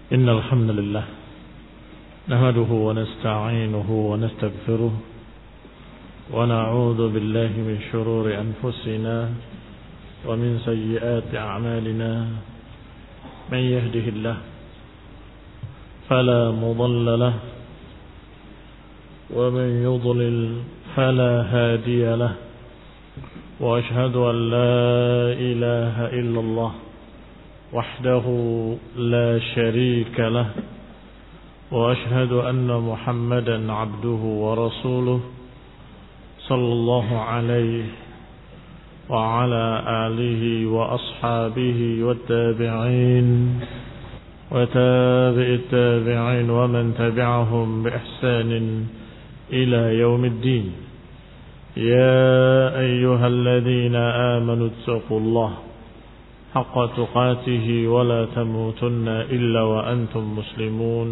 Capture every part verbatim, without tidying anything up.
إن الحمد لله نحمده ونستعينه ونستغفره ونعوذ بالله من شرور أنفسنا ومن سيئات أعمالنا من يهده الله فلا مضل له ومن يضلل فلا هادي له وأشهد أن لا إله إلا الله وحده لا شريك له وأشهد أن محمدا عبده ورسوله صلى الله عليه وعلى آله وأصحابه والتابعين وتابع التابعين ومن تبعهم بإحسان إلى يوم الدين. يا أيها الذين آمنوا اتقوا الله حق تقاته ولا تموتن إلا وأنتم مسلمون.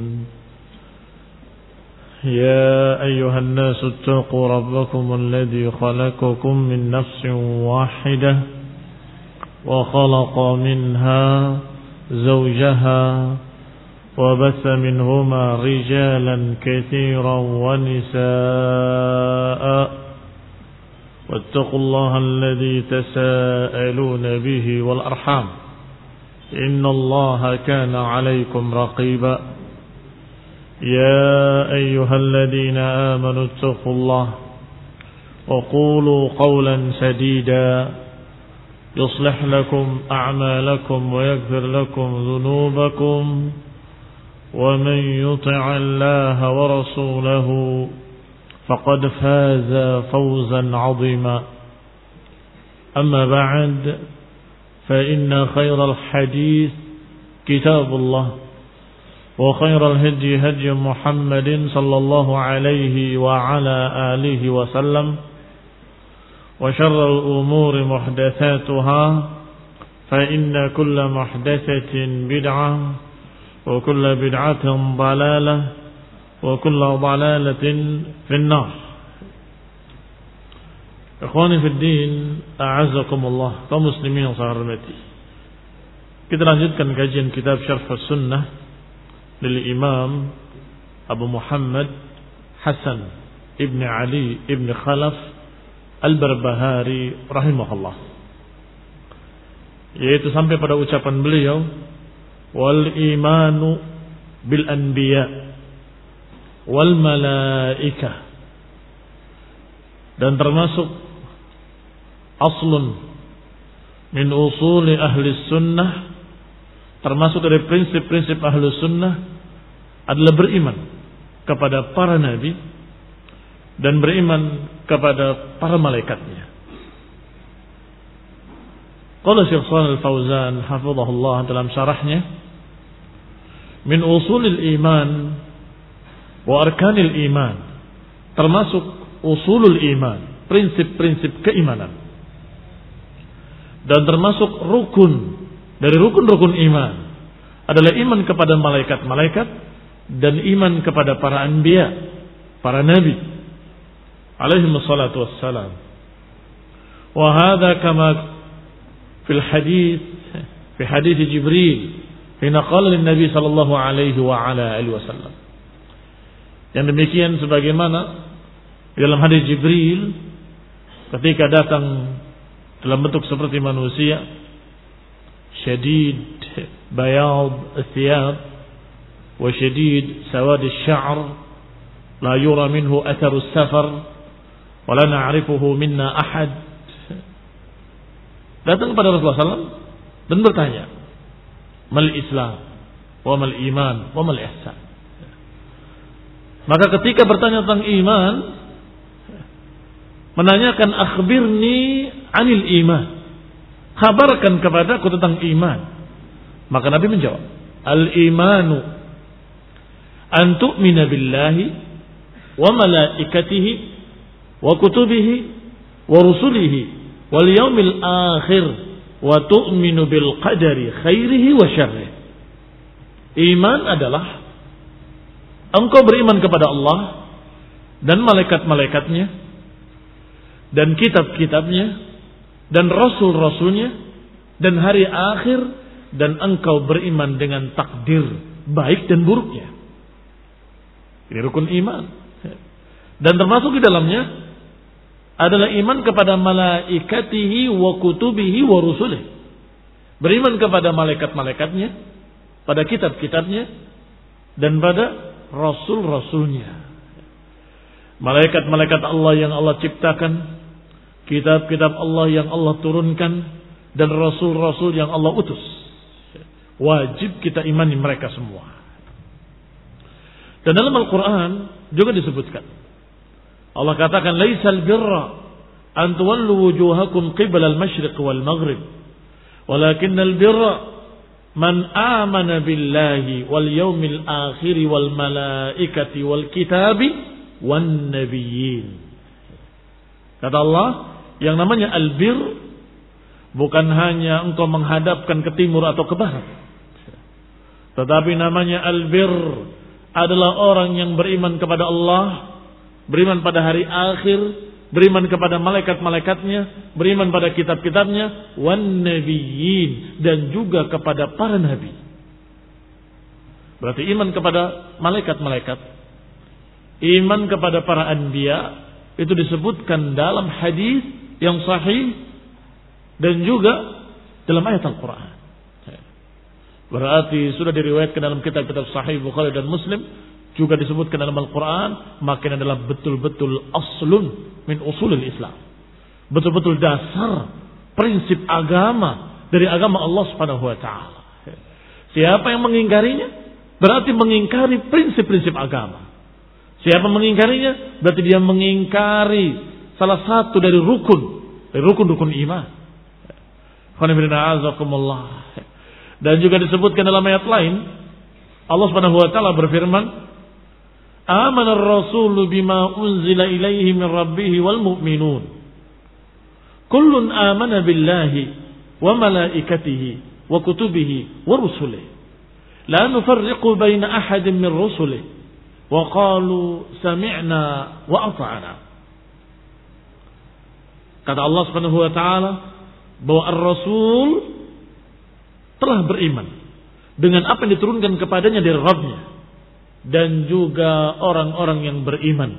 يا أيها الناس اتقوا ربكم الذي خلقكم من نفس واحدة وخلق منها زوجها وبث منهما رجالا كثيرا ونساء واتقوا الله الذي تساءلون به والأرحام إن الله كان عليكم رقيبا. يا أيها الذين آمنوا اتقوا الله وقولوا قولا سديدا يصلح لكم أعمالكم ويغفر لكم ذنوبكم ومن يطع الله ورسوله فقد فاز فوزا عظيما. أما بعد فإن خير الحديث كتاب الله وخير الهدي هدي محمد صلى الله عليه وعلى آله وسلم وشر الأمور محدثاتها فإن كل محدثة بدعة وكل بدعة ضلالة وكل ضلالة في النار. Ikhwani fi din, a'azzakumullah, kaum muslimin yang saya hormati. Kita lanjutkan kajian kitab Syarh Sunnah dari Imam Abu Muhammad Hasan Ibn Ali Ibn Khalaf Al-Barbahari rahimahullah. Yaitu sampai pada ucapan beliau, wal imanu bil anbiya wal malaikah, dan termasuk aslun min usuli ahli sunnah, termasuk dari prinsip-prinsip ahli sunnah adalah beriman kepada para nabi dan beriman kepada para malaikatnya. Qala Syekh Shalih Al-Fauzan hafizahullah dalam syarahnya, min usulil iman wa arkanil iman, termasuk usulul iman, prinsip-prinsip keimanan, dan termasuk rukun dari rukun-rukun iman adalah iman kepada malaikat-malaikat dan iman kepada para anbiya, para nabi alaihi wassalatu wassalam. Wa hadha kama fil hadis fi hadis Jibril hina qala lin nabi sallallahu alaihi wa ala alihi wasallam. Yang demikian sebagaimana dalam hadis Jibril ketika datang dalam bentuk seperti manusia, syadid bayad al-thiyab wa syadid sawad al-sha'r la yura minhu athar as-safar wa la na'rifuhu minna ahad. Datang kepada Rasulullah sallallahu alaihi wasallam dan bertanya, mal Islam wa mal iman wa mal ihsan. Maka ketika bertanya tentang iman, menanyakan akhbirni anil iman, kabarkan kepadaku tentang iman. Maka Nabi menjawab, al imanu an tu'mina billahi wa malaikatihi wa kutubihi wa rusulihi wal yaumil akhir wa tu'minu bil qadari khairihi wa syarrihi. Iman adalah engkau beriman kepada Allah dan malaikat-malaikatnya dan kitab-kitabnya dan rasul-rasulnya dan hari akhir, dan engkau beriman dengan takdir, baik dan buruknya. Ini rukun iman. Dan termasuk di dalamnya adalah iman kepada malaikatihi wa kutubihi wa rusulih. Beriman kepada malaikat-malaikatnya, pada kitab-kitabnya, dan pada rasul-rasulnya. Malaikat-malaikat Allah yang Allah ciptakan, kitab-kitab Allah yang Allah turunkan, dan rasul-rasul yang Allah utus. Wajib kita imani mereka semua. Dan dalam Al-Quran juga disebutkan, Allah katakan, "Laisal birra an tuwallu wujuhakum qibla al-masyriq wal maghrib, walakinnal birra man amana billahi wal yawmil akhir wal malaikati wal kitabi wan nabiyyin." Kata Allah, yang namanya albir bukan hanya engkau menghadapkan ke timur atau ke barat, tetapi namanya albir adalah orang yang beriman kepada Allah, beriman pada hari akhir, beriman kepada malaikat-malaikatnya, beriman pada kitab-kitabnya, wan nabiyyin, dan juga kepada para nabi. Berarti iman kepada malaikat-malaikat, iman kepada para anbiya, itu disebutkan dalam hadis yang sahih dan juga dalam ayat Al-Quran. Berarti sudah diriwayatkan dalam kitab-kitab sahih Bukhari dan Muslim, juga disebutkan dalam Al-Quran, maka adalah betul-betul aslun min usulil Islam. Betul-betul dasar prinsip agama dari agama Allah Subhanahu wa taala. Siapa yang mengingkarinya berarti mengingkari prinsip-prinsip agama. Siapa mengingkarinya berarti dia mengingkari salah satu dari rukun, dari rukun-rukun iman. Dan juga disebutkan dalam ayat lain, Allah Subhanahu wa taala berfirman, "Amana ar-rasulu bima unzila ilaihi min rabbih wal mu'minun. Kullun amana billahi wa malaikatihi wa kutubihi wa rusulihi. La nufarriqu baina ahadin min rusulihi wa qalu sami'na wa ata'na." Kata Allah Subhanahu wa taala bahwa ar-rasul telah beriman dengan apa yang diturunkan kepadanya dari Rabbnya, dan juga orang-orang yang beriman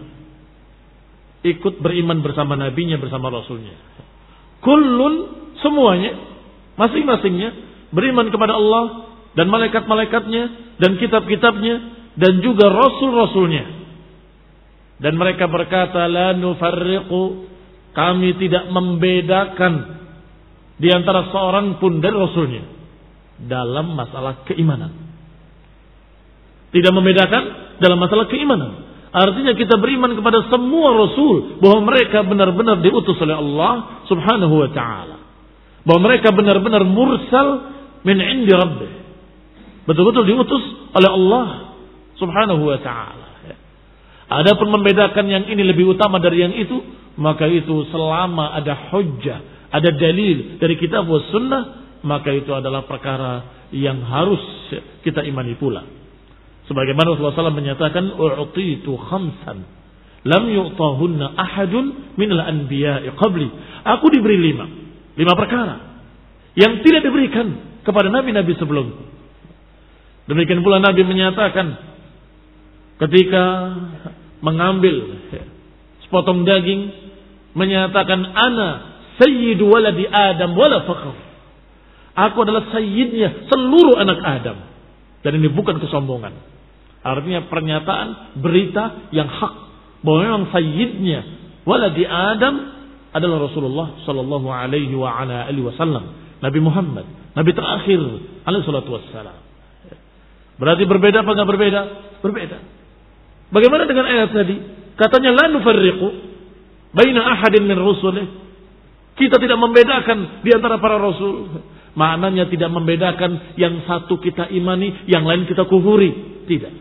ikut beriman bersama nabinya, bersama rasulnya. Kullun, semuanya, masing-masingnya beriman kepada Allah dan malaikat-malaikatnya dan kitab-kitabnya dan juga rasul-rasulnya. Dan mereka berkata, la nufarriqu, kami tidak membedakan di antara seorang pun dari rasulnya dalam masalah keimanan. Tidak membedakan dalam masalah keimanan. Artinya kita beriman kepada semua rasul bahwa mereka benar-benar diutus oleh Allah Subhanahu wa taala. Bahwa mereka benar-benar mursal min indi rabbih. Betul-betul diutus oleh Allah Subhanahu wa taala. Adapun membedakan yang ini lebih utama dari yang itu, maka itu selama ada hujjah, ada dalil dari kitab wa sunnah, maka itu adalah perkara yang harus kita imani pula. Sebagaimana Rasulullah shallallahu alaihi wasallam menyatakan, "U'titu khamsan lam yu'tahunna ahadun minal anbiya'i qabli." Aku diberi lima, lima perkara yang tidak diberikan kepada nabi-nabi sebelumku. Demikian pula Nabi menyatakan ketika mengambil sepotong daging, menyatakan, "Ana sayyidu waladi Adam wala fakhr." Aku adalah sayyidnya seluruh anak Adam. Dan ini bukan kesombongan. Artinya pernyataan, berita yang hak. Bahwa memang sayyidnya waladi Adam adalah Rasulullah sallallahu alaihi wa ala alihi wasallam. Nabi Muhammad. Nabi terakhir alaihi salatu wassalam. Berarti berbeda apa enggak berbeda? Berbeda. Bagaimana dengan ayat tadi? Katanya la nufarriqu baina ahadin min rusulih. Kita tidak membedakan di antara para rasul. Maknanya tidak membedakan yang satu kita imani, yang lain kita kufuri. Tidak.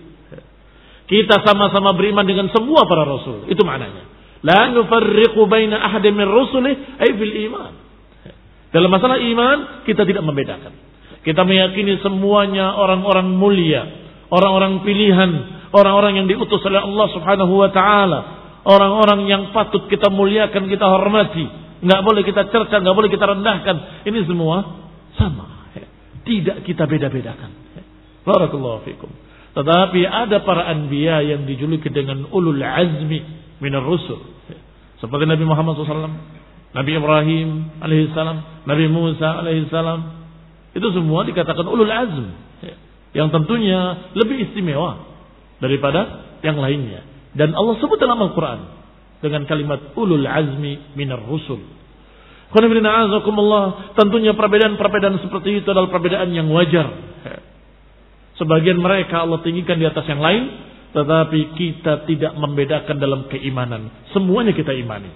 Kita sama-sama beriman dengan semua para rasul. Itu maknanya. La nufarriqu baina ahadin min rusulih ay fil iman. Dalam masalah iman kita tidak membedakan. Kita meyakini semuanya orang-orang mulia, orang-orang pilihan, orang-orang yang diutus oleh Allah Subhanahu wa taala, orang-orang yang patut kita muliakan, kita hormati. Enggak boleh kita cerca, enggak boleh kita rendahkan. Ini semua sama. Tidak kita beda-bedakan. Barakallahu fikum. Tetapi ada para anbiya yang dijuluki dengan ulul azmi minar rusul. Seperti Nabi Muhammad shallallahu alaihi wasallam, Nabi Ibrahim alaihissalam, Nabi Musa alaihissalam. Itu semua dikatakan ulul azm. Yang tentunya lebih istimewa daripada yang lainnya. Dan Allah sebut dalam Al-Quran dengan kalimat ulul azmi minar rusul. Tentunya perbedaan-perbedaan seperti itu adalah perbedaan yang wajar. Sebagian mereka Allah tinggikan di atas yang lain, tetapi kita tidak membedakan dalam keimanan. Semuanya kita imani.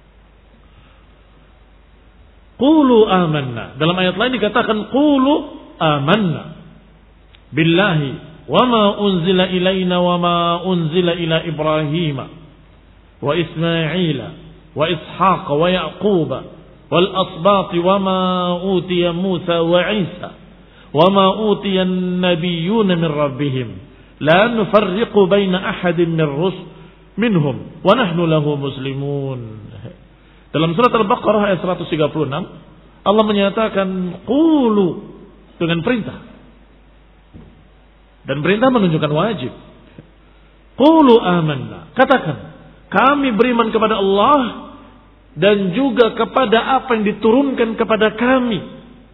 Qulu amanna. Dalam ayat lain dikatakan qulu amanna billahi wama unzila ilaina wama unzila ila Ibrahim wa Ismaila wa Ishaq wa Yaqub wal asbat wama utiya Musa wa Isa wama utiya an-nabiyyun min rabbihim la nufarriqu baina ahadin min rusul minhum wa nahnu lahu muslimun. Dalam surat Al-Baqarah ayat seratus tiga puluh enam Allah menyatakan qulu dengan perintah. Dan perintah menunjukkan wajib. Qulu amanna. Katakan, kami beriman kepada Allah dan juga kepada apa yang diturunkan kepada kami.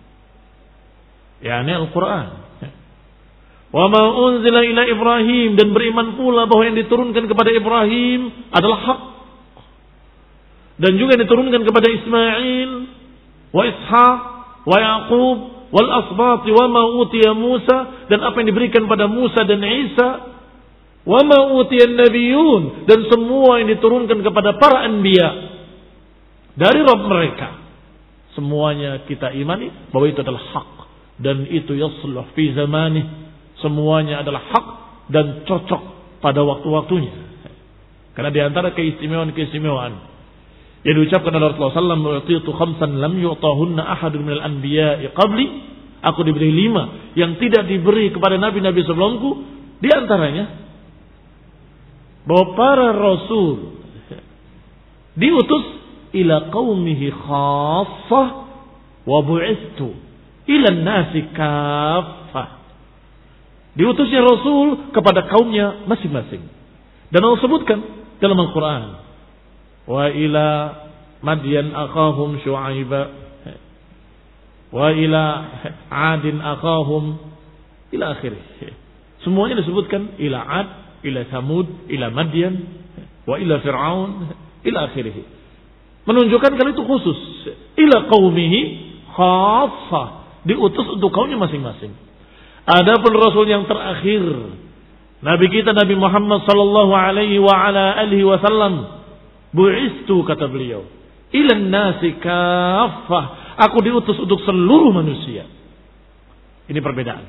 yakni Al-Quran. Wa ma unzila ila Ibrahim, dan beriman pula bahwa yang diturunkan kepada Ibrahim adalah hak. Dan juga yang diturunkan kepada Ismail, wa Ishaq, wa Yaqub, wal asbat wa ma utiya Musa, dan apa yang diberikan pada Musa dan Isa, wa ma utiya an-nabiyyun, dan semua yang diturunkan kepada para anbiya dari Rabb mereka. Semuanya kita imani bahwa itu adalah hak, dan itu yasluh fi zamanih, semuanya adalah hak dan cocok pada waktu-waktunya. Karena di antara keistimewaan-keistimewaan yang diucapkan oleh Rasulullah sallallahu alaihi wasallam, "U'titu khamsan lam yu'tahunna ahadun minal anbiya'i qabli." Aku diberi lima yang tidak diberi kepada nabi-nabi sebelumku. Di antaranya bahwa para rasul diutus ila qaumihi khassah wa bu'istu ila an-nasi kaffah. Diutusnya rasul kepada kaumnya masing-masing. Dan Allah sebutkan dalam Al-Quran, wa ila Madyan akhahum Syu'aiba wa ila Adin akhahum ila akhirih. Semuanya disebutkan ila Ad, ila Samud, ila Madyan, wa ila Fir'aun, ila akhirih. Menunjukkan kalau itu khusus. Ila qaumihi khassah, diutus untuk kaumnya masing-masing. Adapun Rasul yang terakhir, Nabi kita Nabi Muhammad sallallahu alaihi wa ala alihi wasallam, bu'istu, kata beliau, ilan nasi kaffah, aku diutus untuk seluruh manusia. Ini perbedaan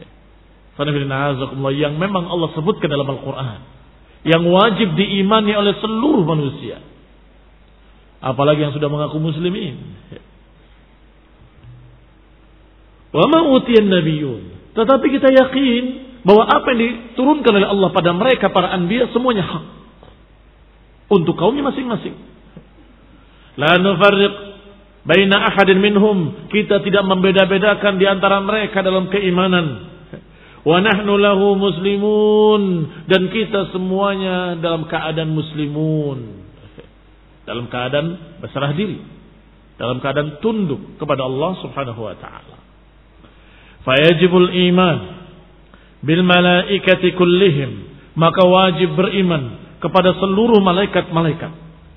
yang memang Allah sebutkan dalam Al-Quran, yang wajib diimani oleh seluruh manusia, apalagi yang sudah mengaku muslimin. Wa ma utiyan nabiyyun, tetapi kita yakin bahwa apa yang diturunkan oleh Allah pada mereka para anbiya semuanya hak untuk kaumnya masing-masing. La nufarriq baina ahadin minhum, kita tidak membeda-bedakan di antara mereka dalam keimanan. Wa nahnu lahu muslimun, dan kita semuanya dalam keadaan muslimun, dalam keadaan berserah diri, dalam keadaan tunduk kepada Allah Subhanahu wa taala. Fayajibul iman bil malaikati kullihim, maka wajib beriman kepada seluruh malaikat-malaikat.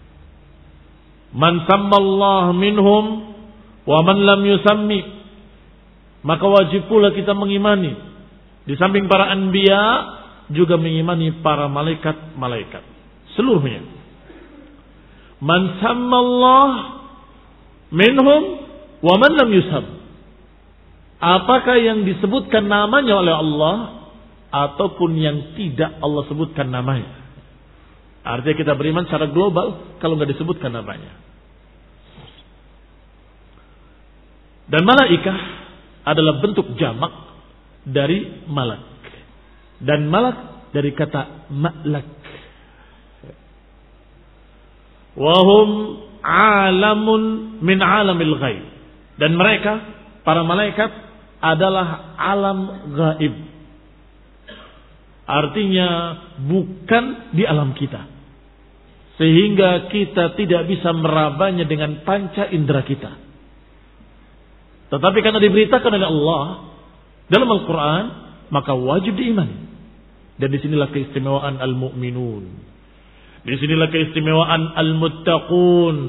Man sammallah minhum wa man lam yusammi, maka wajib pula kita mengimani di samping para anbiya juga mengimani para malaikat-malaikat seluruhnya. Man sammallah minhum wa man lam yusam, apakah yang disebutkan namanya oleh Allah ataupun yang tidak Allah sebutkan namanya. Artinya kita beriman secara global kalau nggak disebutkan namanya. Dan malaikah adalah bentuk jamak dari malak. Dan malak dari kata ma'lak. Wahum alamun min alamil ghaib. Dan mereka, para malaikat, adalah alam gaib Artinya bukan di alam kita. Sehingga kita tidak bisa merabanya dengan panca indera kita. Tetapi karena diberitakan oleh Allah dalam Al-Quran, maka wajib diimani. Dan disinilah keistimewaan al-mu'minun. Disinilah keistimewaan al-muttaqun.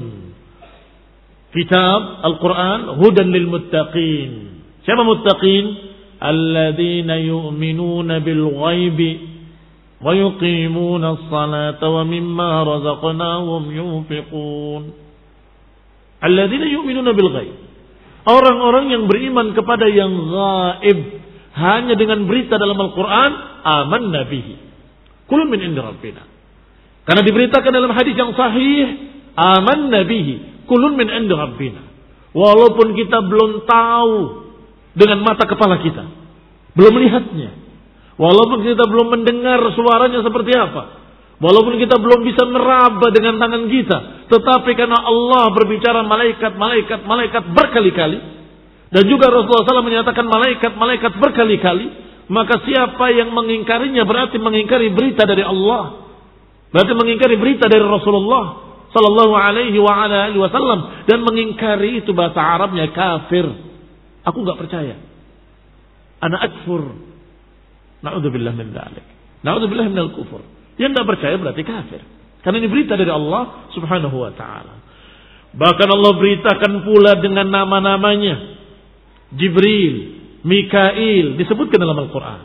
Kitab Al-Quran hudan lil muttaqin. Siapa muttaqin? Alladzina yu'minuna bil ghaibi wa yuqimuna as-salata wa mimma razaqnahum yunfiqun. Alladzina yu'minuna bil ghaib. Orang-orang yang beriman kepada yang gaib hanya dengan berita dalam Al-Quran, amanna bihi. Kulun min indi rabbina. Karena diberitakan dalam hadis yang sahih, amanna bihi. Kulun min indi rabbina. Walaupun kita belum tahu dengan mata kepala kita, belum melihatnya, walaupun kita belum mendengar suaranya seperti apa, walaupun kita belum bisa meraba dengan tangan kita, tetapi karena Allah berbicara malaikat-malaikat malaikat berkali-kali, dan juga Rasulullah shallallahu alaihi wasallam menyatakan malaikat-malaikat berkali-kali, maka siapa yang mengingkarinya berarti mengingkari berita dari Allah, berarti mengingkari berita dari Rasulullah sallallahu alaihi wa ala alihi wasallam, dan mengingkari itu bahasa Arabnya kafir. Aku enggak percaya. Ana akfur. Na'udzubillah min dzalik. Na'udzubillah minal kufur. Yang enggak percaya berarti kafir. Karena ini berita dari Allah Subhanahu wa taala. Bahkan Allah beritakan pula dengan nama-namanya. Jibril, Mikail disebutkan dalam Al-Qur'an.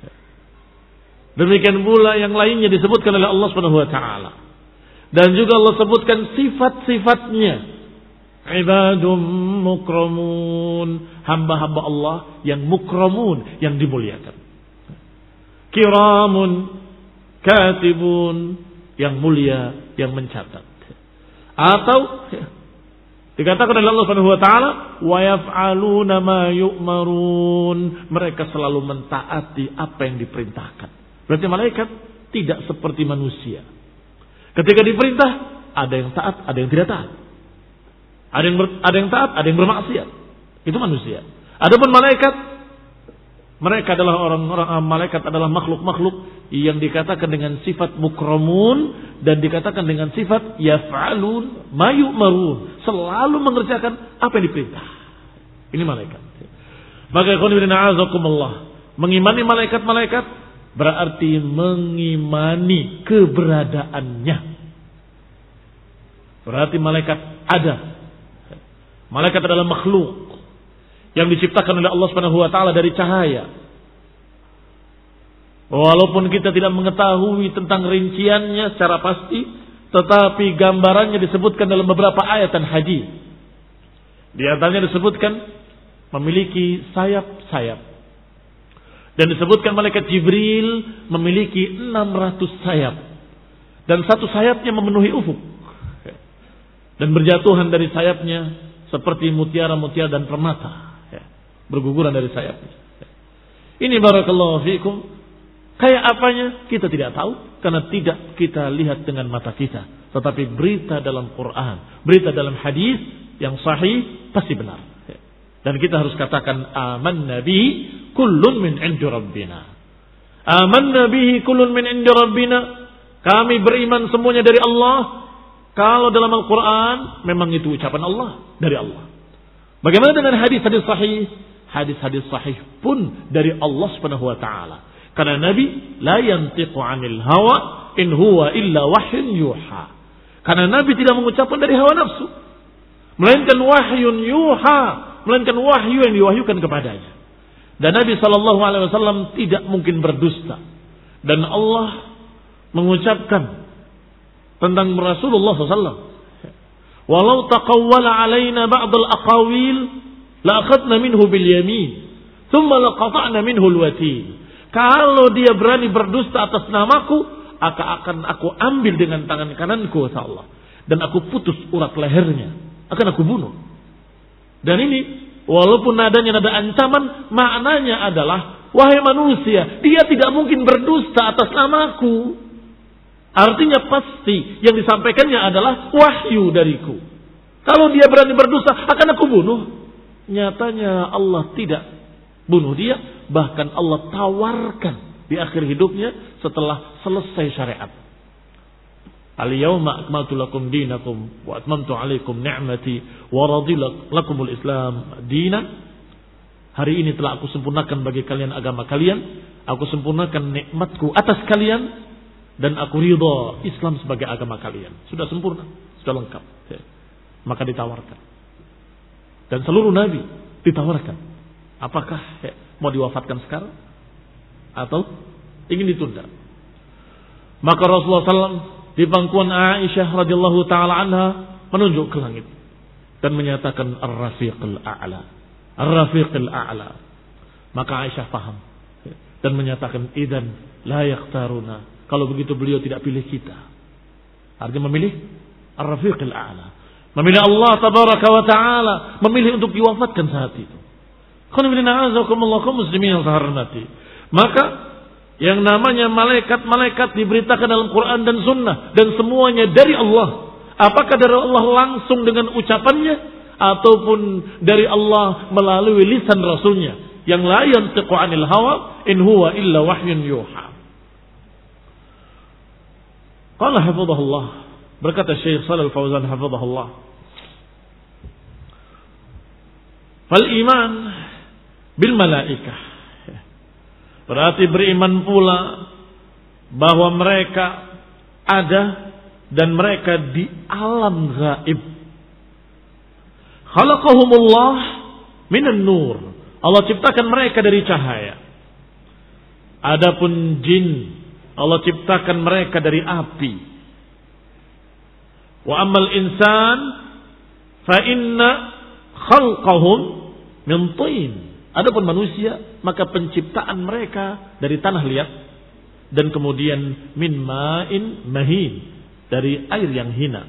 Demikian pula yang lainnya disebutkan oleh Allah Subhanahu wa taala. Dan juga Allah sebutkan sifat-sifatnya. Ibadum mukramun, hamba-hamba Allah yang mukramun, yang dimuliakan. Kiramun katibun, yang mulia, yang mencatat. Atau dikatakan oleh Allah Subhanahu wa taala, wa yaf'aluna ma yu'marun, mereka selalu mentaati apa yang diperintahkan. Berarti malaikat tidak seperti manusia. Ketika diperintah, ada yang taat, ada yang tidak taat. Ada yang ber, ada yang taat, ada yang bermaksiat. Itu manusia. Adapun malaikat, mereka adalah orang-orang, malaikat adalah makhluk-makhluk yang dikatakan dengan sifat mukramun dan dikatakan dengan sifat yaf'alun ma yu'marun, selalu mengerjakan apa yang diperintah. Ini malaikat. Maka ikhwan fillah azakumullah, mengimani malaikat-malaikat berarti mengimani keberadaannya. Berarti malaikat ada. Malaikat adalah makhluk yang diciptakan oleh Allah Subhanahu wa taala dari cahaya. Walaupun kita tidak mengetahui tentang rinciannya secara pasti, tetapi gambarannya disebutkan dalam beberapa ayat dan hadis. Di antaranya disebutkan memiliki sayap-sayap. Dan disebutkan malaikat Jibril memiliki enam ratus sayap. Dan satu sayapnya memenuhi ufuk. Dan berjatuhan dari sayapnya seperti mutiara-mutiara dan permata. Berguguran dari sayapnya. Ini barakallahu fiikum. Kayak apanya kita tidak tahu. Karena tidak kita lihat dengan mata kita. Tetapi berita dalam Quran, berita dalam hadis yang sahih pasti benar. Dan kita harus katakan amanna bihi kullun min indi rabbina. Amanna bihi kullun min indi rabbina. Kami beriman semuanya dari Allah. Kalau dalam Al-Quran memang itu ucapan Allah, dari Allah. Bagaimana dengan hadis-hadis sahih? Hadis-hadis sahih pun dari Allah Subhanahu wa taala. Karena Nabi la yantiqu 'anil hawa in huwa illa wahyun yuha. Karena Nabi tidak mengucapkan dari hawa nafsu, melainkan wahyun yuha, melainkan wahyu yang diwahyukan kepadanya. Dan Nabi sallallahu alaihi wasallam tidak mungkin berdusta. Dan Allah mengucapkan tentang Rasulullah sallallahu alaihi wasallam, walau taqawwala alaina ba'd al-aqawil la akhadna minhu bil yamin thumma laqata'na minhu al-watin. Kalau dia berani berdusta atas namaku, akan aku ambil dengan tangan kananku kata Allah, dan aku putus urat lehernya, akan aku bunuh. Dan ini walaupun nadanya nada ancaman, maknanya adalah wahai manusia, dia tidak mungkin berdusta atas namaku. Artinya pasti yang disampaikannya adalah wahyu dariku. Kalau dia berani berdusta, akan aku bunuh. Nyatanya Allah tidak bunuh dia, bahkan Allah tawarkan di akhir hidupnya setelah selesai syariat. Al-yawma akmaltu lakum dinakum wa atmamtu alaikum ni'mati wa raditu lakumul Islam dinan. Hari ini telah aku sempurnakan bagi kalian agama kalian, aku sempurnakan nikmatku atas kalian, dan aku ridha Islam sebagai agama kalian. Sudah sempurna, sudah lengkap. Maka ditawarkan. Dan seluruh nabi ditawarkan. Apakah mau diwafatkan sekarang atau ingin ditunda? Maka Rasulullah shallallahu alaihi wasallam di pangkuan Aisyah radhiyallahu taala anha menunjuk ke langit dan menyatakan Ar-Rafiqul A'la, Ar-Rafiqul A'la. Maka Aisyah paham dan menyatakan idzan la yaqtaruna. Kalau begitu beliau tidak pilih kita. Artinya memilih Ar-Rafiqul A'la, memilih Allah tabaraka wa taala, memilih untuk diwafatkan saat itu. Qanifina azakumullah kaum muslimin yang saya hormati. Maka yang namanya malaikat-malaikat diberitakan dalam Quran dan Sunnah, dan semuanya dari Allah. Apakah dari Allah langsung dengan ucapannya, ataupun dari Allah melalui lisan Rasulnya yang la yantiqu anil hawa in huwa illa wahyun yuha. Qala hafizahullah, berkata Syekh Shalal Fauzan hafizahullah, fal iman bil malaikah, berarti beriman pula bahwa mereka ada dan mereka di alam gaib. Khalaqahumullah minan nur, Allah ciptakan mereka dari cahaya. Adapun jin, Allah ciptakan mereka dari api. Wa ammal insan fa inna khalqahum min tin. Adapun manusia, maka penciptaan mereka dari tanah liat, dan kemudian min ma'in mahin, dari air yang hina.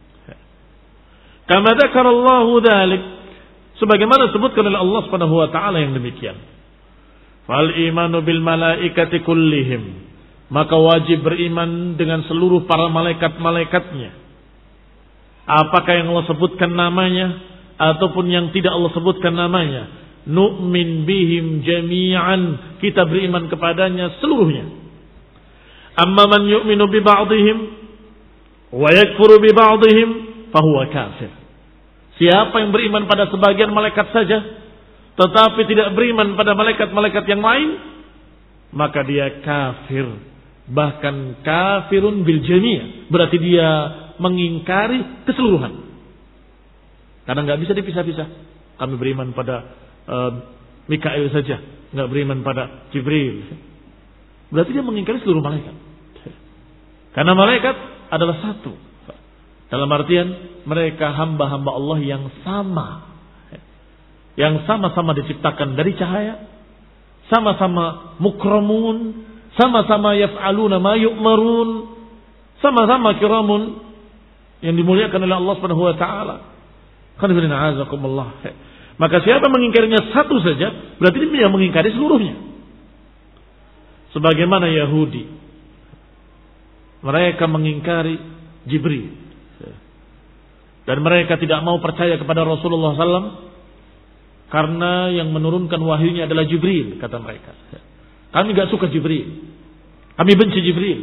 Kama dzakarallahu dzalik, sebagaimana disebutkan oleh Allah Subhanahu wa taala yang demikian. Fal imanu bil malaikati kullihim, maka wajib beriman dengan seluruh para malaikat-malaikatnya. Apakah yang Allah sebutkan namanya ataupun yang tidak Allah sebutkan namanya, nu'min bihim jami'an, kita beriman kepadanya seluruhnya. Amma man yu'minu bi ba'dihim wa yakfuru bi ba'dihim fahuwa kafir. Siapa yang beriman pada sebagian malaikat saja tetapi tidak beriman pada malaikat-malaikat yang lain, maka dia kafir. Bahkan kafirun bil jami', berarti dia mengingkari keseluruhan. Karena enggak bisa dipisah-pisah. Kami beriman pada Uh, Mikail saja, nggak beriman pada Jibril. Berarti dia mengingkari seluruh malaikat. Karena malaikat adalah satu. Dalam artian mereka hamba-hamba Allah yang sama, yang sama-sama diciptakan dari cahaya, sama-sama mukramun, sama-sama yaf'aluna ma yu'marun, sama-sama kiramun, yang dimuliakan oleh Allah Subhanahu wa taala. Qanifina azakumullah. Maka siapa mengingkarinya satu saja, berarti dia mengingkari seluruhnya. Sebagaimana Yahudi, mereka mengingkari Jibril, dan mereka tidak mau percaya kepada Rasulullah sallallahu alaihi wasallam karena yang menurunkan wahyunya adalah Jibril, kata mereka. Kami gak suka Jibril, kami benci Jibril.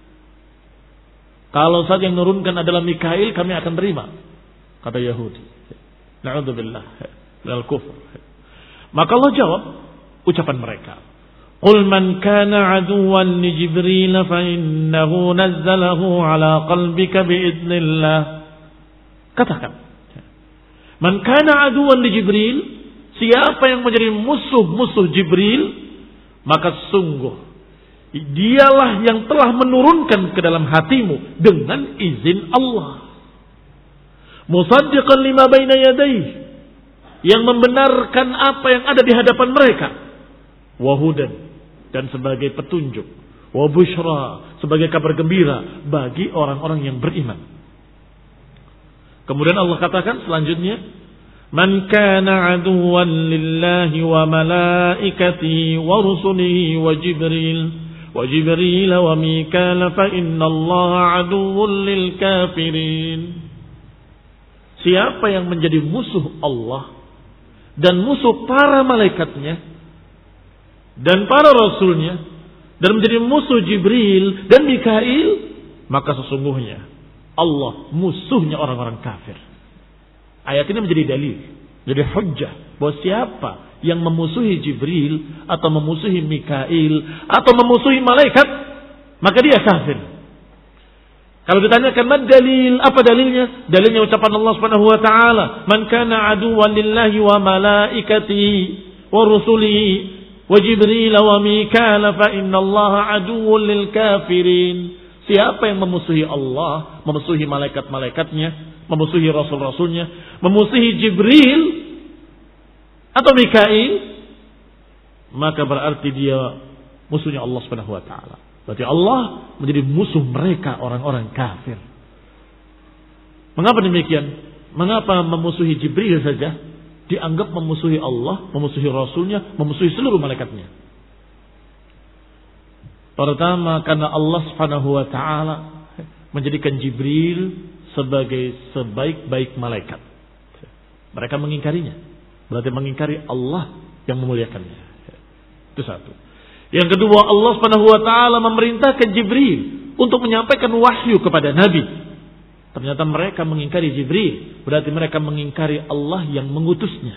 Kalau saja yang menurunkan adalah Mikail, kami akan terima, kata Yahudi. Na'udzubillah minal kufur. Maka Allah jawab ucapan mereka. Qul man kana aduwwan li Jibril fa innahu nazzalahu ala qalbika biidznillah. Katakan, man kana aduwwan li Jibril, siapa yang menjadi musuh-musuh Jibril, maka sungguh dialah yang telah menurunkan ke dalam hatimu dengan izin Allah. Musaddiqan lima baina yadayhi, yang membenarkan apa yang ada di hadapan mereka. Wahudan, dan sebagai petunjuk. Wabushra, sebagai kabar gembira bagi orang-orang yang beriman. Kemudian Allah katakan selanjutnya, man kana aduwwan lillahi wa malaikatihi wa rusulihi wa Jibril wa Jibril wa Mikal fa innallaha aduwwun lil kafirin. Siapa yang menjadi musuh Allah dan musuh para malaikatnya dan para rasulnya, dan menjadi musuh Jibril dan Mikail, maka sesungguhnya Allah musuhnya orang-orang kafir. Ayat ini menjadi dalil, jadi hujjah bahwa siapa yang memusuhi Jibril atau memusuhi Mikail atau memusuhi malaikat, maka dia kafir. Kalau ditanyakan man dalil, apa dalilnya? Dalilnya ucapan Allah Subhanahu wa taala, "Man kana aduwwan lillahi wa malaikatihi wa rusulihi wa Jibril wa Mikail fa innallaha aduwwun lil kafirin." Siapa yang memusuhi Allah, memusuhi malaikat-malaikatnya, memusuhi rasul-rasulnya, memusuhi Jibril atau Mikail, maka berarti dia musuhnya Allah Subhanahu wa taala. Berarti Allah menjadi musuh mereka orang-orang kafir. Mengapa demikian? Mengapa memusuhi Jibril saja dianggap memusuhi Allah, memusuhi Rasulnya, memusuhi seluruh malaikatnya? Pertama, karena Allah Subhanahu wa taala menjadikan Jibril sebagai sebaik-baik malaikat. Mereka mengingkarinya. Berarti mengingkari Allah yang memuliakannya. Itu satu. Yang kedua, Allah Subhanahu wa taala memerintahkan Jibril untuk menyampaikan wahyu kepada Nabi. Ternyata mereka mengingkari Jibril, berarti mereka mengingkari Allah yang mengutusnya.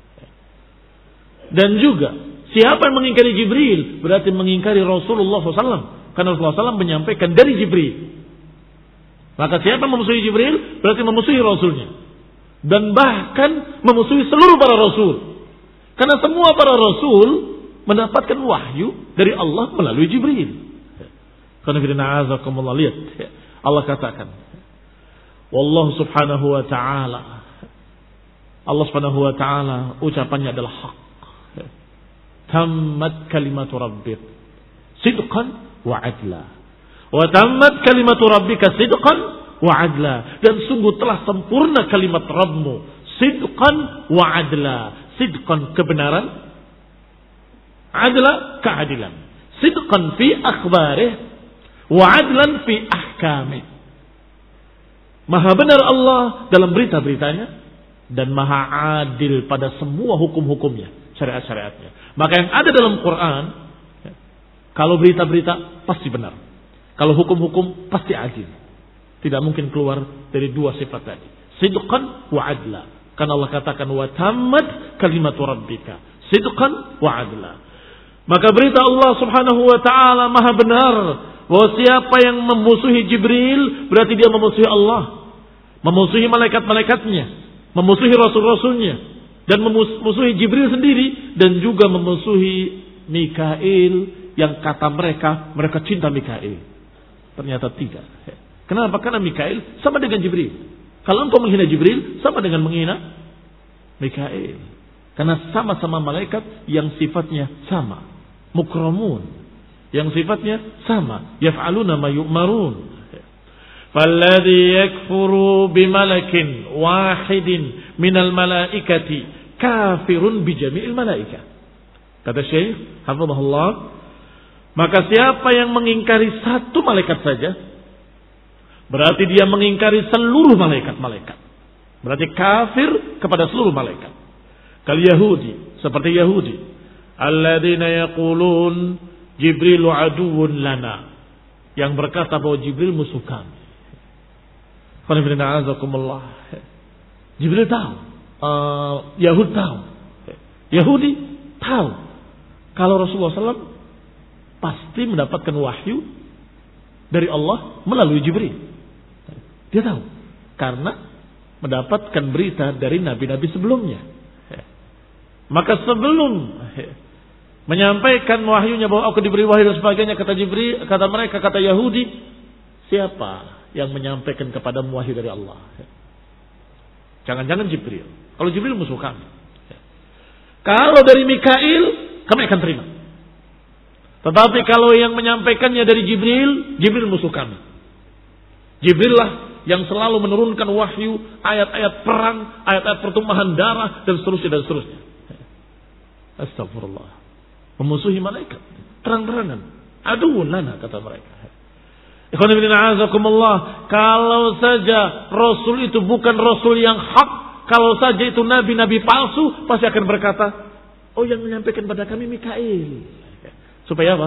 Dan juga siapa yang mengingkari Jibril berarti mengingkari Rasulullah shallallahu alaihi wasallam, karena Rasulullah shallallahu alaihi wasallam menyampaikan dari Jibril. Maka siapa yang memusuhi Jibril berarti memusuhi Rasulnya, dan bahkan memusuhi seluruh para Rasul, karena semua para Rasul mendapatkan wahyu dari Allah melalui Jibril. Karena lihat Allah katakan, Wallahu subhanahu wa ta'ala, Allah subhanahu wa ta'ala ucapannya adalah hak. Tammat kalimatu rabbik sidqan wa adla, wa tammat kalimatu rabbika sidqan wa adla, dan sungguh telah sempurna kalimat Rabbmu sidqan wa adla. Sidqan kebenaran, adla keadilan. Sidqan fi akhbarih wa adlan fi ahkamih. Maha benar Allah dalam berita-beritanya dan maha adil pada semua hukum-hukumnya, syariat-syariatnya. Maka yang ada dalam Quran, kalau berita-berita pasti benar, kalau hukum-hukum pasti adil. Tidak mungkin keluar dari dua sifat tadi, sidqan wa adla. Karena Allah katakan wa tammat kalimatu rabbika sidqan wa adla. Maka berita Allah subhanahu wa ta'ala maha benar, bahwa siapa yang memusuhi Jibril berarti dia memusuhi Allah, memusuhi malaikat-malaikatnya, memusuhi rasul-rasulnya, dan memusuhi Jibril sendiri, dan juga memusuhi Mikail yang kata mereka, mereka cinta Mikail. Ternyata tidak. Kenapa? Karena Mikail sama dengan Jibril. Kalau engkau menghina Jibril, sama dengan menghina Mikail. Karena sama-sama malaikat yang sifatnya sama. Mukramun. Yang sifatnya sama. Yaf'aluna ma yu'marun. فَالَّذِي يَكْفُرُ بِمَلَكٍ وَاحِدٍ مِنَ الْمَلَائِكَةِ كَافِرٌ بِجَمِعِ الْمَلَائِكَةِ. Kata Syekh hafizahullah, maka siapa yang mengingkari satu malaikat saja berarti dia mengingkari seluruh malaikat-malaikat. Berarti kafir kepada seluruh malaikat. Kal Yahudi, seperti Yahudi, alladzina yaqulun Jibrilu aduwwun lana, yang berkata bahwa Jibril musuh kami. Jibril tahu, uh, Yahudi tahu, Yahudi tahu kalau Rasulullah shallallahu alaihi wasallam pasti mendapatkan wahyu dari Allah melalui Jibril. Dia tahu karena mendapatkan berita dari nabi-nabi sebelumnya. Maka sebelum menyampaikan wahyunya bahwa aku diberi wahyu dan sebagainya, kata Jibril, kata mereka, kata Yahudi, siapa yang menyampaikan kepada wahyu dari Allah? Jangan-jangan Jibril. Kalau Jibril musuh kami. Kalau dari Mikail, kami akan terima. Tetapi kalau yang menyampaikannya dari Jibril, Jibril musuh kami. Jibril lah yang selalu menurunkan wahyu, ayat-ayat perang, ayat-ayat pertumpahan darah, dan seterusnya dan seterusnya. Astagfirullah. Memusuhi malaikat terang-terangan. Aduun lana, kata mereka. Ikhwan fillah a'azakumullah, kalau saja Rasul itu bukan Rasul yang hak, kalau saja itu nabi-nabi palsu, pasti akan berkata, oh yang menyampaikan pada kami Mikail. Supaya apa?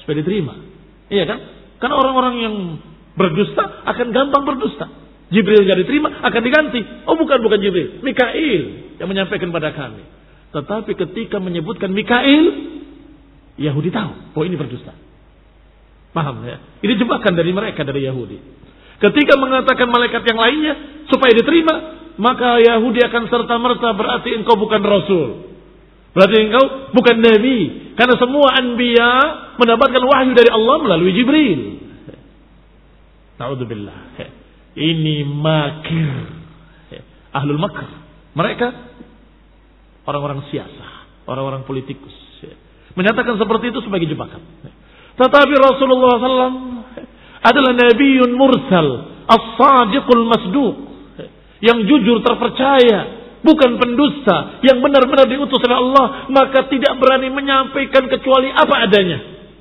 supaya diterima. Iya kan? Karena orang-orang yang berdusta akan gampang berdusta. Jibril gak diterima akan diganti. Oh bukan bukan Jibril, Mikail yang menyampaikan pada kami. Tetapi ketika menyebutkan Mikail, Yahudi tahu bahwa ini berdusta. Paham ya? Ini jebakan dari mereka, dari Yahudi. Ketika mengatakan malaikat yang lainnya supaya diterima, maka Yahudi akan serta-merta berarti engkau bukan Rasul. Berarti engkau bukan Nabi. Karena semua anbiya mendapatkan wahyu dari Allah melalui Jibril. Na'udzubillah. Ini makir. Ahlul makr. Mereka orang-orang siasah, orang-orang politikus. Menyatakan seperti itu sebagai jebakan. Tetapi Rasulullah sallallahu alaihi wasallam adalah nabiyyun mursal, as-sadiqul masduq, yang jujur terpercaya, bukan pendusta, yang benar-benar diutus oleh Allah, maka tidak berani menyampaikan kecuali apa adanya.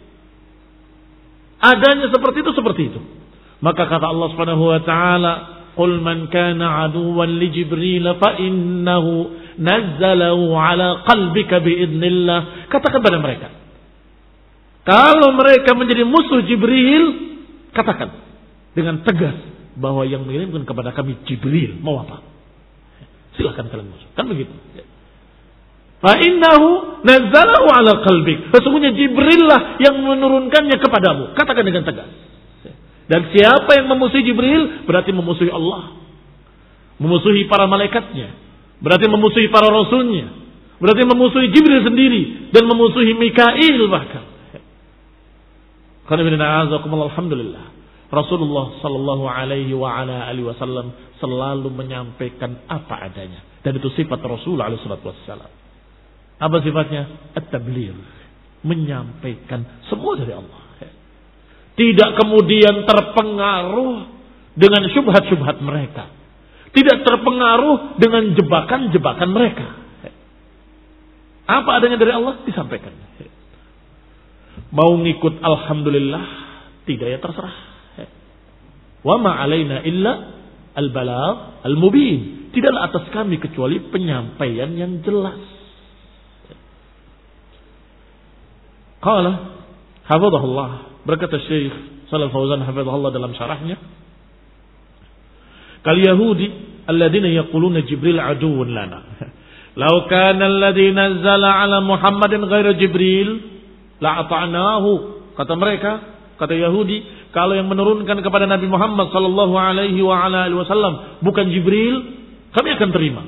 Adanya seperti itu, seperti itu. Maka kata Allah Subhanahu wa taala, "Qul man kana aduwwan li Jibril fa innahu nazzalahu ala qalbika bi idznillah." Katakan pada mereka, kalau mereka menjadi musuh Jibril, katakan dengan tegas bahwa yang mengirimkan kepada kami Jibril. Mau apa? Silahkan kalian musuh. Kan begitu. Fa innahu nazzalahu ala qalbik. Sesungguhnya Jibril lah yang menurunkannya kepadamu. Katakan dengan tegas. Dan siapa yang memusuhi Jibril berarti memusuhi Allah, memusuhi para malaikatnya, berarti memusuhi para rasulnya, berarti memusuhi Jibril sendiri dan memusuhi Mikail bahkan. Alhamdulillah, Rasulullah sallallahu alaihi wa ala alihi wasallam selalu menyampaikan apa adanya, dan itu sifat Rasul alaihi wasallam. Apa sifatnya? At-tabligh, menyampaikan semua dari Allah. Tidak kemudian terpengaruh dengan syubhat-syubhat mereka. Tidak terpengaruh dengan jebakan-jebakan mereka. Apa adanya dari Allah disampaikan. Mau ngikut alhamdulillah, tidak ya terserah. Wa ma alaina illa al-balagh al-mubin. Tidaklah atas kami kecuali penyampaian yang jelas. Qala hafizahullah, berkata Syekh Shalal Fauzan hafizahullah dalam syarahnya, kal yahudi alladziina yaquluna Jibril aduwwun lana. Law kana alladzi nazzala ala Muhammadin ghairu Jibril la ata'nahu. Kata mereka, kata Yahudi, kalau yang menurunkan kepada Nabi Muhammad sallallahu alaihi wa ala alihi wasallam bukan Jibril, kami akan terima.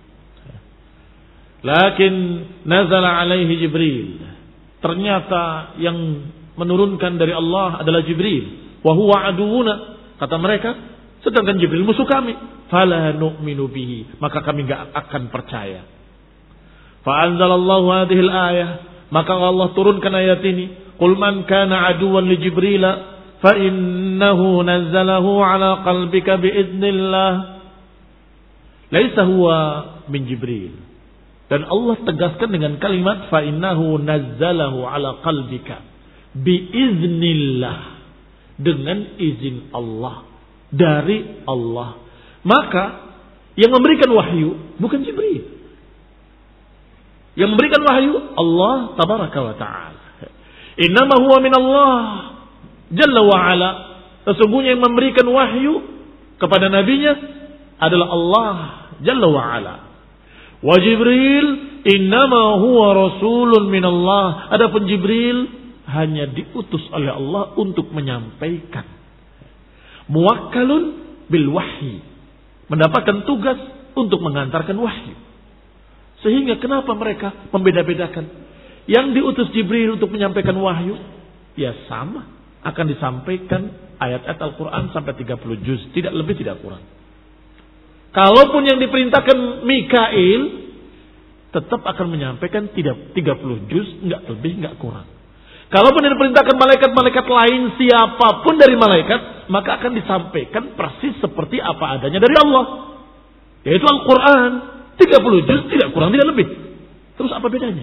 Lakin nazala alaihi Jibril. Ternyata yang menurunkan dari Allah adalah Jibril. Wa huwa aduwuna, kata mereka, sedangkan Jibril musuh kami. Fala nu'minu bihi, maka kami enggak akan percaya. Fa anzalallahu hadhil ayah, maka Allah turunkan ayat ini. Qul man kana aduwwan li Jibril fa innahu nazzalahu ala qalbika bi idznillah. Laisa huwa min Jibril. Dan Allah tegaskan dengan kalimat fa innahu nazzalahu ala qalbika biiznillah, dengan izin Allah, dari Allah. Maka yang memberikan wahyu bukan Jibril. Yang memberikan wahyu Allah tabaraka wa ta'ala. Innama huwa min Allah jalla wa ala. Sesungguhnya yang memberikan wahyu kepada nabinya adalah Allah jalla wa ala. Wa Jibril innama huwa rasulun min Allah. Adapun Jibril hanya diutus oleh Allah untuk menyampaikan. Muwakkalun bil wahyi, mendapatkan tugas untuk mengantarkan wahyu. Sehingga kenapa mereka membeda-bedakan? Yang diutus Jibril untuk menyampaikan wahyu, ya sama, akan disampaikan ayat-ayat Al-Quran sampai tiga puluh juz, tidak lebih tidak kurang. Kalaupun yang diperintahkan Mikail, tetap akan menyampaikan tidak tiga puluh juz, enggak lebih, enggak kurang. Kalaupun yang diperintahkan malaikat-malaikat lain, siapapun dari malaikat, maka akan disampaikan persis seperti apa adanya dari Allah, yaitu Al-Quran, tiga puluh juz, tidak kurang, tidak lebih. Terus apa bedanya?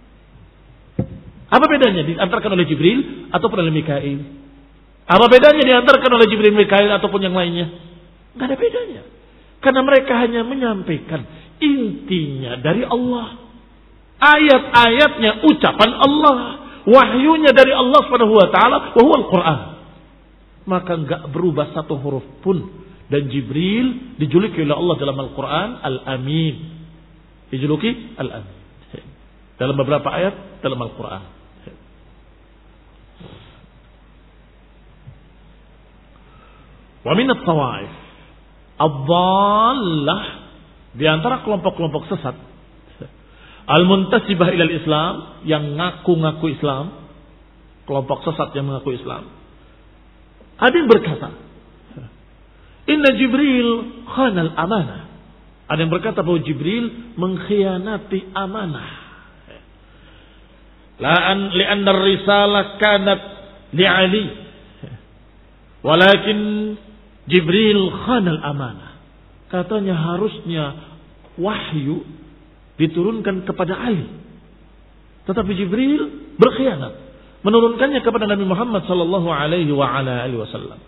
Apa bedanya diantarkan oleh Jibril ataupun oleh Mikail? Apa bedanya diantarkan oleh Jibril, Mikail ataupun yang lainnya? Tidak ada bedanya. Karena mereka hanya menyampaikan intinya dari Allah. Ayat-ayatnya ucapan Allah. wahyunya dari Allah Subhanahu wa taala, wa huwa Al-Qur'an. Maka enggak berubah satu huruf pun. Dan Jibril dijuluki oleh Allah dalam Al-Quran Al-Amin. Dijuluki Al-Amin dalam beberapa ayat dalam Al-Quran. Wa min at-tawa'if ad-dhallah, di antara kelompok-kelompok sesat, al-muntasibah ilal Islam, yang ngaku-ngaku Islam, kelompok sesat yang mengaku Islam. Ada yang berkata, Inna Jibril khanal amanah. Ada yang berkata bahwa Jibril mengkhianati amanah. La'an li'anna ar-risalah kanat li'ali. Walakin Jibril khanal amanah. Katanya harusnya wahyu diturunkan kepada Ali. Tetapi Jibril berkhianat, menurunkannya kepada Nabi Muhammad sallallahu alaihi wa ala alihi wasallam.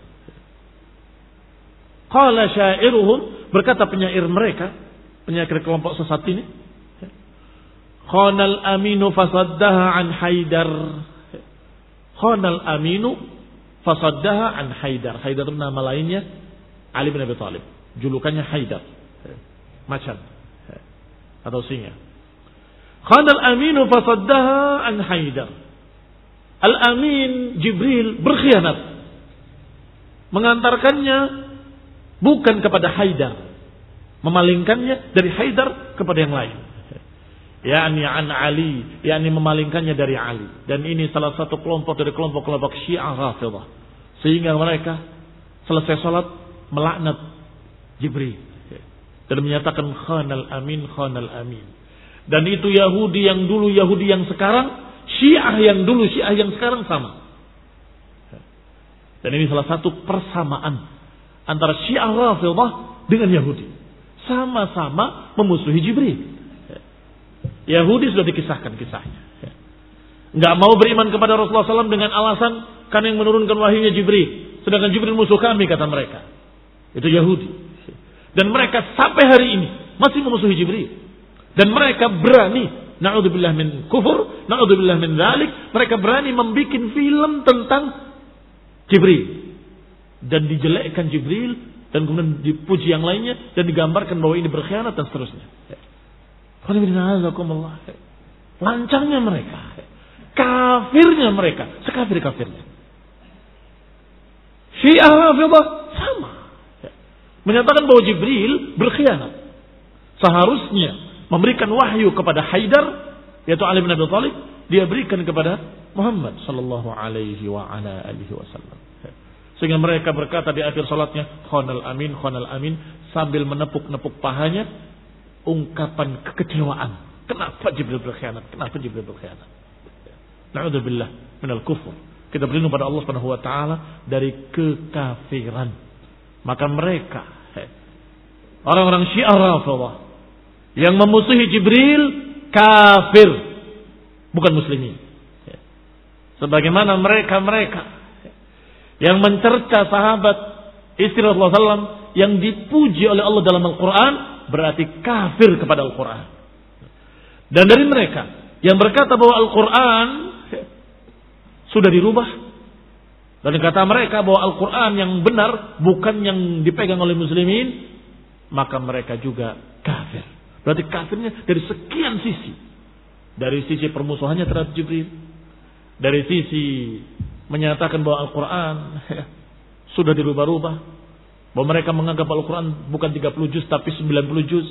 Qala syairuhum, berkata penyair mereka, penyair kelompok sesat ini, Khanal aminu fasaddaha an Haidar. Khanal aminu fasaddaha an Haidar. Haidar itu nama lainnya Ali bin Abi Thalib. Julukannya Haidar, macan atau singa. Khanal aminu fasaddaha an Haidar. Al-Amin Jibril berkhianat, mengantarkannya bukan kepada Haidar, memalingkannya dari Haidar kepada yang lain. yakni an Ali, yakni memalingkannya dari Ali. Dan ini salah satu kelompok dari kelompok-kelompok Syiah Rafidhah, sehingga mereka selesai salat melaknat Jibril dan menyatakan khanal amin, khanal amin. Dan itu Yahudi yang dulu, Yahudi yang sekarang, Syiah yang dulu, Syiah yang sekarang sama. Dan ini salah satu persamaan antara Syiah Rafidhah dengan Yahudi. Sama-sama memusuhi Jibril. Yahudi sudah dikisahkan kisahnya. Enggak mau beriman kepada Rasulullah shallallahu alaihi wasallam dengan alasan karena yang menurunkan wahyunya Jibril. Sedangkan Jibril musuh kami, kata mereka. Itu Yahudi. Dan mereka sampai hari ini masih memusuhi Jibril. Dan mereka berani, na'udzubillah min kufur, na'udzubillah min dzalik, mereka berani membuat film tentang Jibril. Dan dijelekkan Jibril, dan kemudian dipuji yang lainnya, dan digambarkan bahwa ini berkhianat dan seterusnya. Lancangnya mereka, kafirnya mereka, sekafir-kafirnya. Syiah Rafidhah sama, menyatakan bahwa Jibril berkhianat. Seharusnya memberikan wahyu kepada Haidar, yaitu Ali bin Abi Thalib, dia berikan kepada Muhammad sallallahu alaihi wa ala alihi wasallam. Sehingga mereka berkata di akhir salatnya, khanal amin, khanal amin, sambil menepuk-nepuk pahanya, ungkapan kekecewaan. Kenapa Jibril berkhianat? Kenapa Jibril berkhianat? Na'udzubillah minal kufur. Kita berlindung pada Allah Subhanahu wa taala dari kekafiran. Maka mereka, orang-orang Syiah Rafidhah yang memusuhi Jibril, kafir, bukan muslimin. Sebagaimana mereka-mereka yang mencerca sahabat istri Rasulullah shallallahu alaihi wasallam yang dipuji oleh Allah dalam Al-Quran, berarti kafir kepada Al-Quran. Dan dari mereka yang berkata bahwa Al-Quran sudah dirubah, dan kata mereka bahwa Al-Quran yang benar bukan yang dipegang oleh muslimin, maka mereka juga kafir. Berarti kafirnya dari sekian sisi. Dari sisi permusuhannya terhadap Jibril, dari sisi menyatakan bahwa Al-Quran sudah dirubah-rubah, bahwa mereka menganggap Al-Quran bukan tiga puluh juz tapi sembilan puluh juz.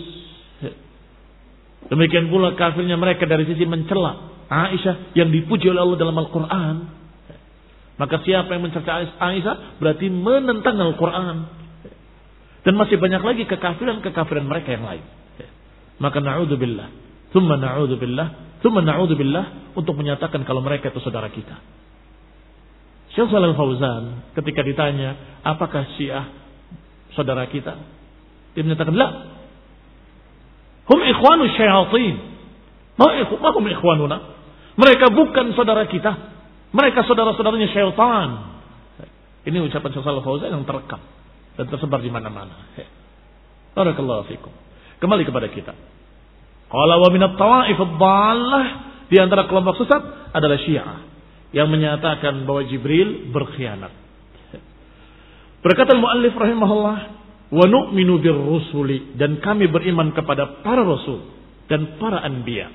Demikian pula kafirnya mereka dari sisi mencela Aisyah yang dipuji oleh Allah dalam Al-Quran. Maka siapa yang mencerca Aisyah berarti menentang Al-Quran. Dan masih banyak lagi kekafiran-kekafiran mereka yang lain. Maka na'udzubillah, thumma na'udzubillah, thumma na'udzubillah, untuk menyatakan kalau mereka itu saudara kita. Syekh Shalal Fauzan ketika ditanya, apakah Syiah saudara kita? Dia menyatakan, la. Hum ikhwanu syayatin. Ma hum ikhwanuna. Mereka bukan saudara kita. Mereka saudara-saudaranya syaitan. Ini ucapan Syekh Shalal Fauzan yang terekam dan tersebar di mana-mana. Barakallahu fikum. Kembali kepada kita. Qala wa minat tawa'if ad-dhallah, di antara kelompok sesat adalah Syiah yang menyatakan bahwa Jibril berkhianat. Berkata al-muallif rahimahullah, wa nu'minu bir-rusuli, dan kami beriman kepada para rasul dan para anbiya.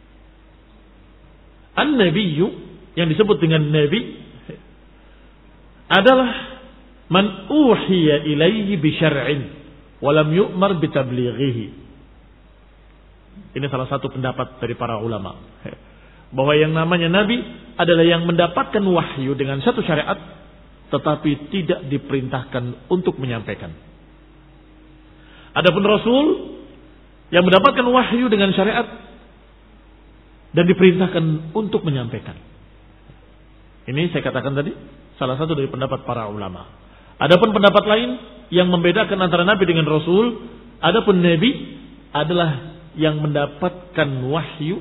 An-nabiyyu yang disebut dengan nabi adalah man uhiya ilaihi bi syar'in wa lam yu'mar bi tablighihi. Ini salah satu pendapat dari para ulama, bahwa yang namanya nabi adalah yang mendapatkan wahyu dengan satu syariat tetapi tidak diperintahkan untuk menyampaikan. Adapun rasul yang mendapatkan wahyu dengan syariat dan diperintahkan untuk menyampaikan. Ini saya katakan tadi salah satu dari pendapat para ulama. Adapun pendapat lain yang membedakan antara nabi dengan rasul, adapun nabi adalah yang mendapatkan wahyu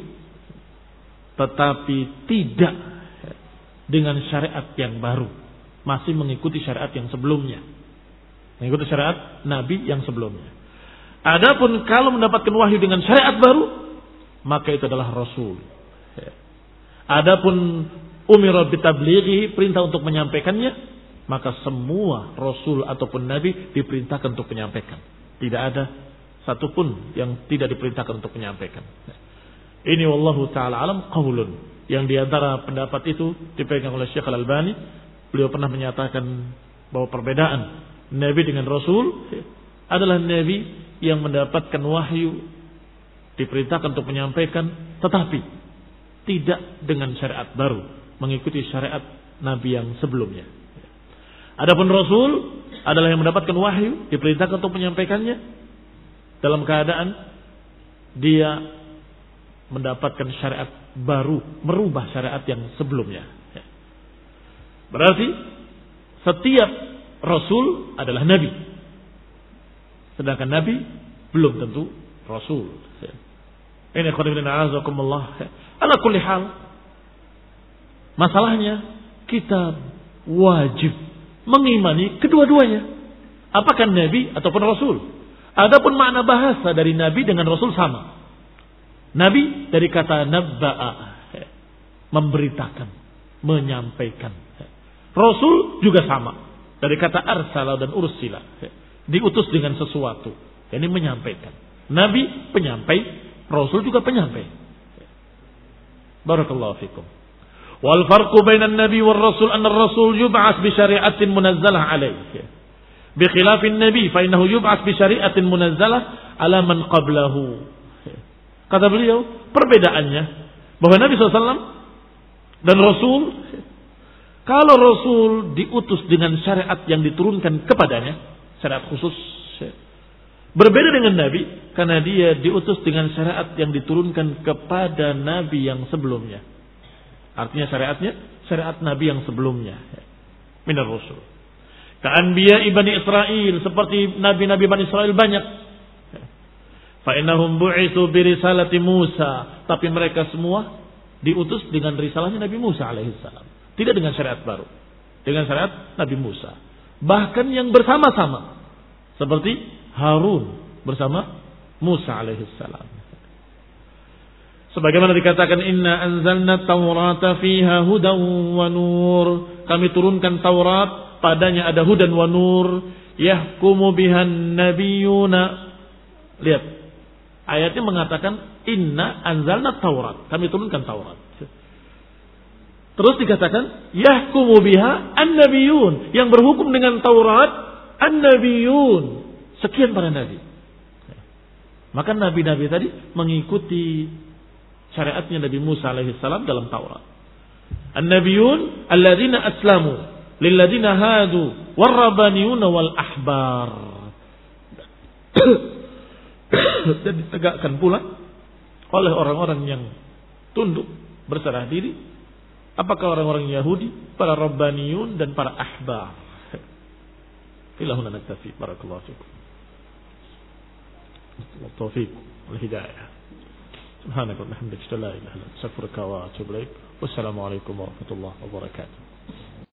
tetapi tidak dengan syariat yang baru, masih mengikuti syariat yang sebelumnya, mengikuti syariat nabi yang sebelumnya. Adapun kalau mendapatkan wahyu dengan syariat baru, maka itu adalah rasul. Adapun umira bitablighi, perintah untuk menyampaikannya, maka semua rasul ataupun nabi diperintahkan untuk menyampaikan. Tidak ada satupun yang tidak diperintahkan untuk menyampaikan. Ini wallahu taala alam qaulun, yang diantara pendapat itu dipegang oleh Syekh Al-Albani. Beliau pernah menyatakan bahwa perbedaan nabi dengan rasul adalah nabi yang mendapatkan wahyu, diperintahkan untuk menyampaikan, tetapi tidak dengan syariat baru, mengikuti syariat nabi yang sebelumnya. Adapun rasul adalah yang mendapatkan wahyu, diperintahkan untuk menyampaikannya dalam keadaan dia mendapatkan syariat baru, merubah syariat yang sebelumnya. Berarti setiap rasul adalah nabi, sedangkan nabi belum tentu rasul. Ini khairin a'azakumullah. Ala kulli hal, masalahnya kita wajib mengimani kedua-duanya, apakah nabi ataupun rasul. Adapun makna bahasa dari nabi dengan rasul sama. Nabi dari kata nabba'a, memberitakan, menyampaikan. Rasul juga sama, dari kata arsala dan ursila, diutus dengan sesuatu, ini menyampaikan. Nabi penyampai, rasul juga penyampai. Barakallahu fikum. Wal farqu bainan nabi wal rasul anna ar-rasul yub'ats bi syari'atin munazzalah alaihi. Bi khilafin nabi fa innahu yub'ats bi syari'atin munazzalah ala man qablahu. Kata beliau, perbedaannya bahwa Nabi shallallahu alaihi wasallam dan Rasul, kalau Rasul diutus dengan syariat yang diturunkan kepadanya, syariat khusus, berbeda dengan Nabi karena dia diutus dengan syariat yang diturunkan kepada Nabi yang sebelumnya. Artinya syariatnya syariat Nabi yang sebelumnya, minar Rasul. Ka'anbiya Bani Israel, seperti nabi-nabi Bani Israel banyak. Fa'innahum bu'itsu birisalati Musa, tapi mereka semua diutus dengan risalahnya Nabi Musa alaihissalam, tidak dengan syariat baru, dengan syariat Nabi Musa. Bahkan yang bersama-sama, seperti Harun bersama Musa alaihissalam. Sebagaimana dikatakan, inna anzalna taurata fiha hudan wa nur, kami turunkan Taurat, padanya ada hudan wa nur, yahkumu bihan nabiyuna. Lihat, ayatnya mengatakan inna anzalna Taurat, kami turunkan Taurat. Terus dikatakan yahkumu biha an-nabiyun, yang berhukum dengan Taurat an-nabiyun, sekian para nabi. Maka nabi-nabi tadi mengikuti syariatnya Nabi Musa alaihissalam dalam Taurat. An-nabiyun alladzina aslamu lilladzina hadu warrabaniyun wal ahbar. Dan ditegakkan pula oleh orang-orang yang tunduk, berserah diri. Apakah orang-orang Yahudi, para rabbaniyun dan para ahbar. Ilahuna naktafi. Barakallahu fikum. Taufiq wal hidayah. Subhanaka wa bihamdika, la ilaha illa anta, astaghfiruka wa atubu ilaik. Wassalamu alaikum warahmatullahi wabarakatuh.